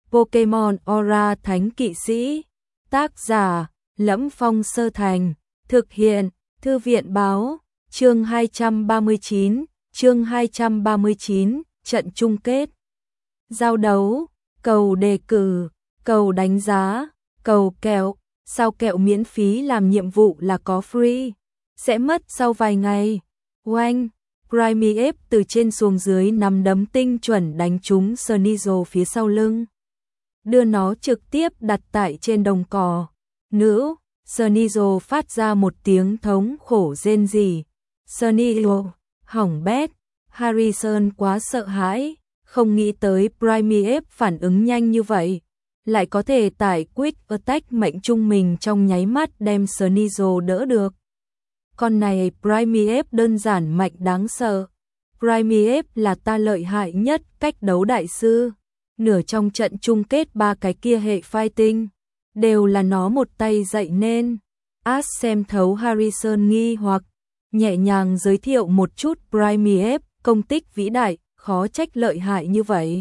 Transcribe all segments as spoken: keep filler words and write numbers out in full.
Pokemon Aura Thánh Kỵ Sĩ. Tác giả: Lẫm Phong Sơ Thành. Thực hiện: Thư viện báo. Chương hai trăm ba mươi chín, chương hai trăm ba mươi chín, trận chung kết. Giao đấu, cầu đề cử, cầu đánh giá, cầu kẹo. Sao kẹo miễn phí làm nhiệm vụ là có free, sẽ mất sau vài ngày. Oanh, Primeape từ trên xuống dưới nắm đấm tinh chuẩn đánh trúng Sneasel phía sau lưng, đưa nó trực tiếp đặt tại trên đồng cỏ. Nữ, Sneasel phát ra một tiếng thống khổ rên rỉ. Sneasel, hỏng bét. Harrison quá sợ hãi, không nghĩ tới Primeape phản ứng nhanh như vậy, lại có thể tải Quick Attack mệnh trung mình trong nháy mắt đem Sneasel đỡ được. Con này Primeape đơn giản mạnh đáng sợ. Primeape là ta lợi hại nhất cách đấu đại sư. Nửa trong trận chung kết ba cái kia hệ fighting đều là nó một tay dạy nên. Ash xem thấu Harrison nghi hoặc, nhẹ nhàng giới thiệu một chút Primeape công tích vĩ đại, khó trách lợi hại như vậy.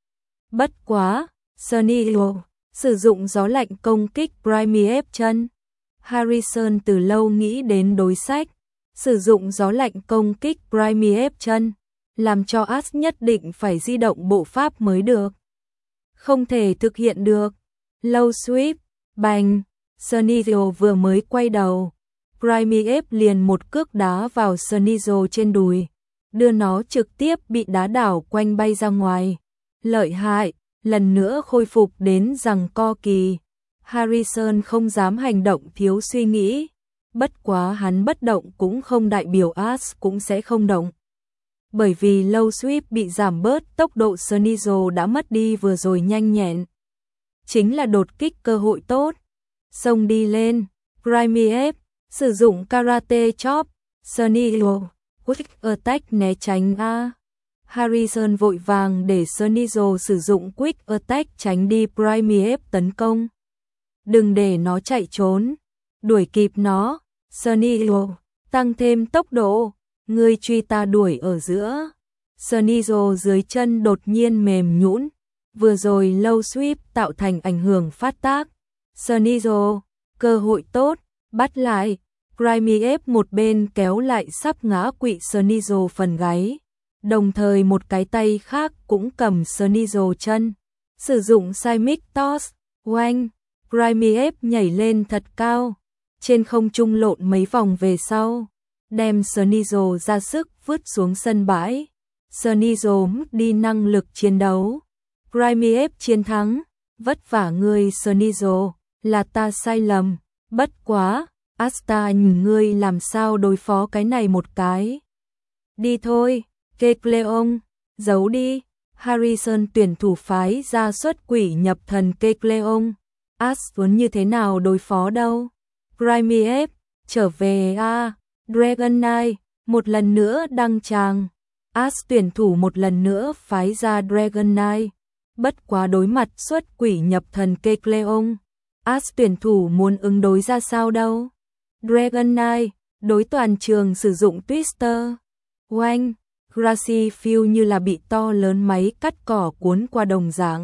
Bất quá, Sneasel sử dụng gió lạnh công kích Primeape chân. Harrison từ lâu nghĩ đến đối sách, sử dụng gió lạnh công kích Primeape chân, làm cho Ash nhất định phải di động bộ pháp mới được. Không thể thực hiện được. Low sweep, bành, Sneasel vừa mới quay đầu, Primeape liền một cước đá vào Sneasel trên đùi, đưa nó trực tiếp bị đá đảo quanh bay ra ngoài. Lợi hại, lần nữa khôi phục đến giằng co kỳ. Harrison không dám hành động thiếu suy nghĩ, bất quá hắn bất động cũng không đại biểu Ash cũng sẽ không động. Bởi vì low sweep bị giảm bớt, tốc độ Sneasel đã mất đi vừa rồi nhanh nhẹn. Chính là đột kích cơ hội tốt. Xông đi lên, Primeape sử dụng karate chop, Sneasel Quick Attack né tránh a. Harrison vội vàng để Sneasel sử dụng Quick Attack tránh đi Primeape tấn công. Đừng để nó chạy trốn, đuổi kịp nó. Sneasel tăng thêm tốc độ, ngươi truy ta đuổi ở giữa. Sneasel dưới chân đột nhiên mềm nhũn, vừa rồi low sweep tạo thành ảnh hưởng phát tác. Sneasel, cơ hội tốt, bắt lại. Primeape một bên kéo lại sắp ngã quỵ Sneasel phần gáy, đồng thời một cái tay khác cũng cầm Sneasel chân, sử dụng Seismic Toss. Oanh, Primeape nhảy lên thật cao, trên không trung lộn mấy vòng về sau, đem Sneasel ra sức vứt xuống sân bãi. Sneasel mất đi năng lực chiến đấu. Primeape chiến thắng, vất vả ngươi Sneasel, là ta sai lầm, bất quá, Asta nhìn ngươi làm sao đối phó cái này một cái. Đi thôi, Kecleon, giấu đi. Harrison tuyển thủ phái ra xuất quỷ nhập thần Kecleon. Ash vốn như thế nào đối phó đâu. Primeape, trở về a. À. Dragonite, một lần nữa đăng tràng. Ash tuyển thủ một lần nữa phái ra Dragonite. Bất quá đối mặt xuất quỷ nhập thần Kecleon, Ash tuyển thủ muốn ứng đối ra sao đâu. Dragonite, đối toàn trường sử dụng Twister. Oanh, Grassy Field như là bị to lớn máy cắt cỏ cuốn qua đồng dạng.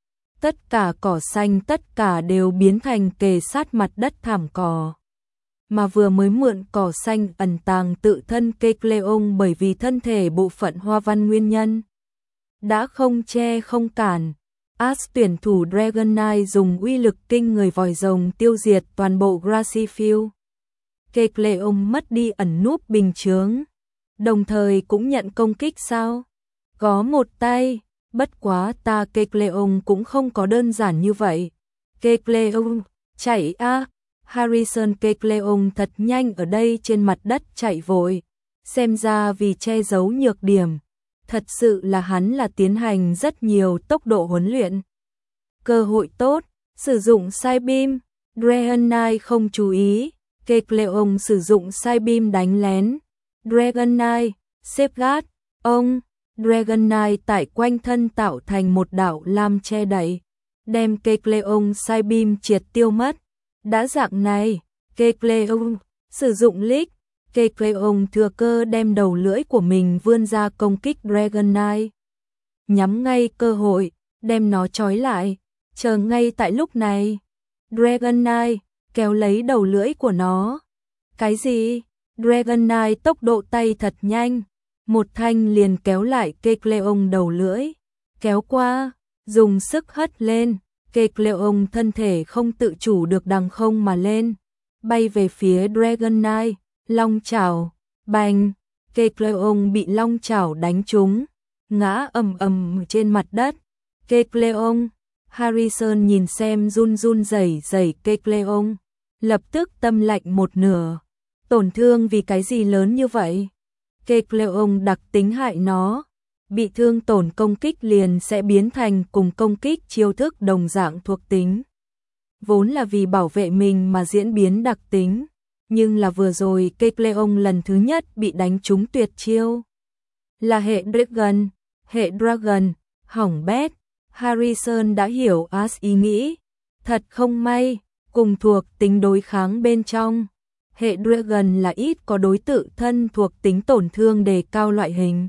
Tất cả cỏ xanh tất cả đều biến thành kề sát mặt đất thảm cỏ. Mà vừa mới mượn cỏ xanh ẩn tàng tự thân Kecleon bởi vì thân thể bộ phận hoa văn nguyên nhân, đã không che không cản. Ash tuyển thủ Dragonite dùng uy lực kinh người vòi rồng tiêu diệt toàn bộ Grassy Field. Kecleon mất đi ẩn núp bình chướng, đồng thời cũng nhận công kích sao? Có một tay, bất quá ta Kecleon cũng không có đơn giản như vậy. Kecleon, chạy a. À. Harrison Kecleon thật nhanh ở đây trên mặt đất chạy vội, xem ra vì che giấu nhược điểm, thật sự là hắn là tiến hành rất nhiều tốc độ huấn luyện. Cơ hội tốt, sử dụng Psybeam, Dragonite không chú ý, Kecleon sử dụng Psybeam đánh lén. Dragonite, Safeguard, ông, Dragonite tại quanh thân tạo thành một đạo lam che đậy, đem Kecleon Psybeam triệt tiêu mất. Đã dạng này, Kecleon sử dụng Lick, Kecleon thừa cơ đem đầu lưỡi của mình vươn ra công kích Dragonite. Nhắm ngay cơ hội, đem nó trói lại, chờ ngay tại lúc này. Dragon Knight kéo lấy đầu lưỡi của nó. Cái gì? Dragon Knight tốc độ tay thật nhanh, một thanh liền kéo lại Kecleon đầu lưỡi, kéo qua, dùng sức hất lên, Kecleon thân thể không tự chủ được đằng không mà lên, bay về phía Dragon Knight, long chảo, bành, Kecleon bị long chảo đánh trúng, ngã ầm ầm trên mặt đất. Kecleon, Harrison nhìn xem run run rẩy rẩy Kecleon, lập tức tâm lạnh một nửa. Tổn thương vì cái gì lớn như vậy? Kecleon đặc tính hại nó, bị thương tổn công kích liền sẽ biến thành cùng công kích chiêu thức đồng dạng thuộc tính. Vốn là vì bảo vệ mình mà diễn biến đặc tính, nhưng là vừa rồi Kecleon lần thứ nhất bị đánh trúng tuyệt chiêu. Là hệ Dragon, hệ Dragon, hỏng bét. Harrison đã hiểu Ash ý nghĩ, thật không may, cùng thuộc tính đối kháng bên trong. Hệ Dragon là ít có đối tự thân thuộc tính tổn thương đề cao loại hình.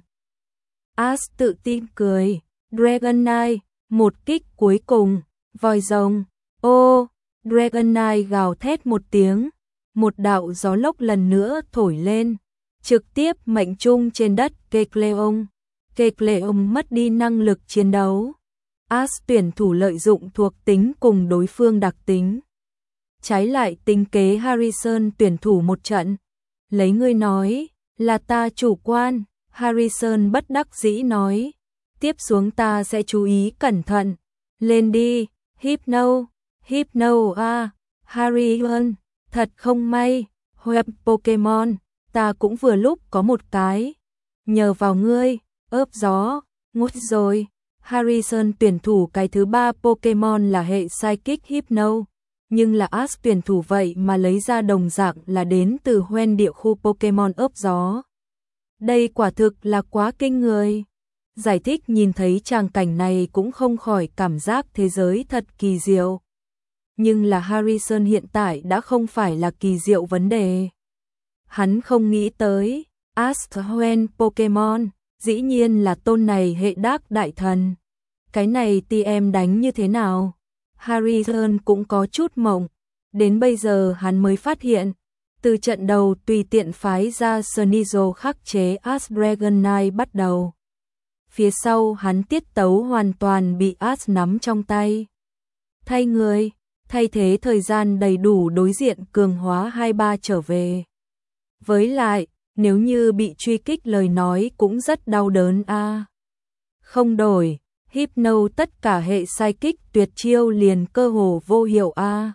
Ash tự tin cười, Dragon Knight, một kích cuối cùng, vòi rồng, ô, Dragon Knight gào thét một tiếng, một đạo gió lốc lần nữa thổi lên, trực tiếp mệnh trung trên đất Kecleon. Kecleon mất đi năng lực chiến đấu. Ash tuyển thủ lợi dụng thuộc tính cùng đối phương đặc tính. Trái lại tính kế Harrison tuyển thủ một trận. Lấy ngươi nói, là ta chủ quan, Harrison bất đắc dĩ nói. Tiếp xuống ta sẽ chú ý cẩn thận. Lên đi, Hypno, Hypno a, Harrison, thật không may, web Pokemon, ta cũng vừa lúc có một cái. Nhờ vào ngươi, ớp gió, ngút rồi. Harrison tuyển thủ cái thứ ba Pokemon là hệ Psychic Hypno, nhưng là Ash tuyển thủ vậy mà lấy ra đồng dạng là đến từ hoen địa khu Pokemon ớp gió. Đây quả thực là quá kinh người. Giải thích nhìn thấy tràng cảnh này cũng không khỏi cảm giác thế giới thật kỳ diệu. Nhưng là Harrison hiện tại đã không phải là kỳ diệu vấn đề. Hắn không nghĩ tới, Ash hoen Pokemon, dĩ nhiên là tôn này hệ Dark đại thần. Cái này tê em đánh như thế nào? Harrison cũng có chút mộng. Đến bây giờ hắn mới phát hiện, từ trận đầu tùy tiện phái ra Sneasel khắc chế Ash Dragon Knight bắt đầu. Phía sau hắn tiết tấu hoàn toàn bị Ash nắm trong tay. Thay người, thay thế thời gian đầy đủ đối diện cường hóa hai ba trở về. Với lại, nếu như bị truy kích lời nói cũng rất đau đớn a. À. Không đổi, Hypno tất cả hệ Psychic tuyệt chiêu liền cơ hồ vô hiệu a. À.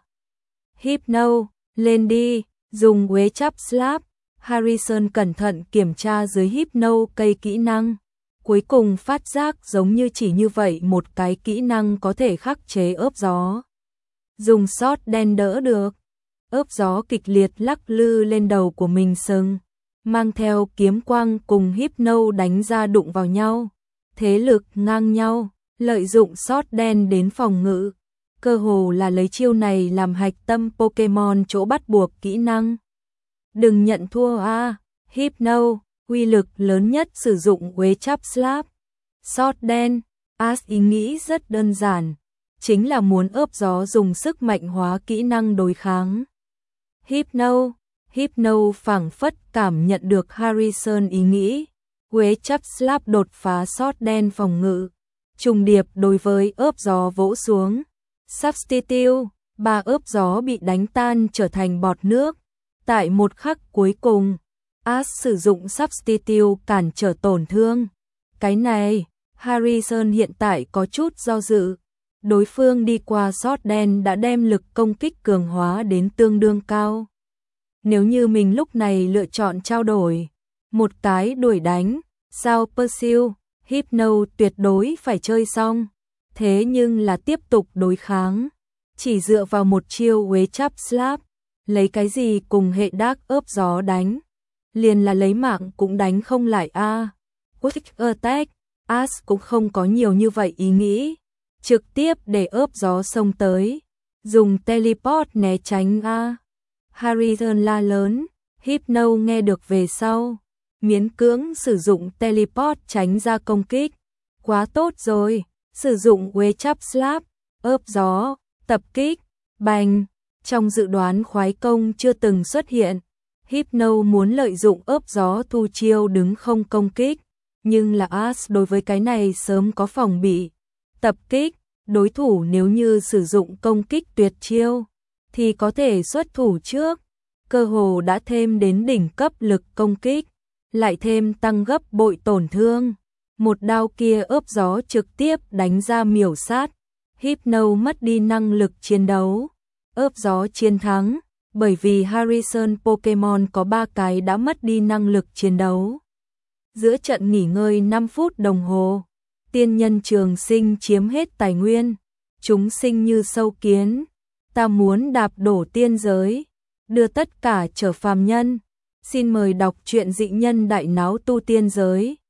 Hypno, lên đi, dùng Quế Chắp Slap. Harrison cẩn thận kiểm tra dưới Hypno cây kỹ năng. Cuối cùng phát giác giống như chỉ như vậy một cái kỹ năng có thể khắc chế ớp gió. Dùng sót đen đỡ được. Ớp gió kịch liệt lắc lư lên đầu của mình sừng, mang theo kiếm quang cùng Hypno đánh ra đụng vào nhau. Thế lực ngang nhau, lợi dụng sót đen đến phòng ngự. Cơ hồ là lấy chiêu này làm hạch tâm Pokemon chỗ bắt buộc kỹ năng. Đừng nhận thua a, à. Hypno, uy lực lớn nhất sử dụng Quế Chắp Slap. Sót đen, Ash ý nghĩ rất đơn giản, chính là muốn ớp gió dùng sức mạnh hóa kỹ năng đối kháng. Hypno, Hypno phảng phất cảm nhận được Harrison ý nghĩ. Quế Chắp Slap đột phá sót đen phòng ngự, trùng điệp đối với ớp gió vỗ xuống. Substitute, ba ớp gió bị đánh tan trở thành bọt nước. Tại một khắc cuối cùng, Ash sử dụng Substitute cản trở tổn thương. Cái này, Harrison hiện tại có chút do dự. Đối phương đi qua sót đen đã đem lực công kích cường hóa đến tương đương cao. Nếu như mình lúc này lựa chọn trao đổi, một cái đuổi đánh, sao Persil, Hypno tuyệt đối phải chơi xong. Thế nhưng là tiếp tục đối kháng, chỉ dựa vào một chiêu Quế Chắp Slap, lấy cái gì cùng hệ Dark ớp gió đánh, liền là lấy mạng cũng đánh không lại a. À. Quick Attack, Ash cũng không có nhiều như vậy ý nghĩ, trực tiếp để ớp gió xông tới, dùng teleport né tránh a. À. Harrison la lớn, Hypno nghe được về sau, miễn cưỡng sử dụng teleport tránh ra công kích. Quá tốt rồi, Sử dụng Wave Chop Slap, ớp gió, tập kích, bành. Trong dự đoán khoái công chưa từng xuất hiện, Hypno muốn lợi dụng ớp gió thu chiêu đứng không công kích, nhưng là Ash đối với cái này sớm có phòng bị. Tập kích, đối thủ nếu như sử dụng công kích tuyệt chiêu, thì có thể xuất thủ trước, cơ hồ đã thêm đến đỉnh cấp lực công kích, lại thêm tăng gấp bội tổn thương. Một đao kia ớp gió trực tiếp đánh ra miểu sát, Hypno mất đi năng lực chiến đấu. Ớp gió chiến thắng, bởi vì Harrison Pokemon có ba cái đã mất đi năng lực chiến đấu. Giữa trận nghỉ ngơi năm phút đồng hồ, tiên nhân trường sinh chiếm hết tài nguyên, chúng sinh như sâu kiến, ta muốn đạp đổ tiên giới, đưa tất cả trở phàm nhân. Xin mời đọc truyện Dị Nhân Đại Náo Tu Tiên Giới.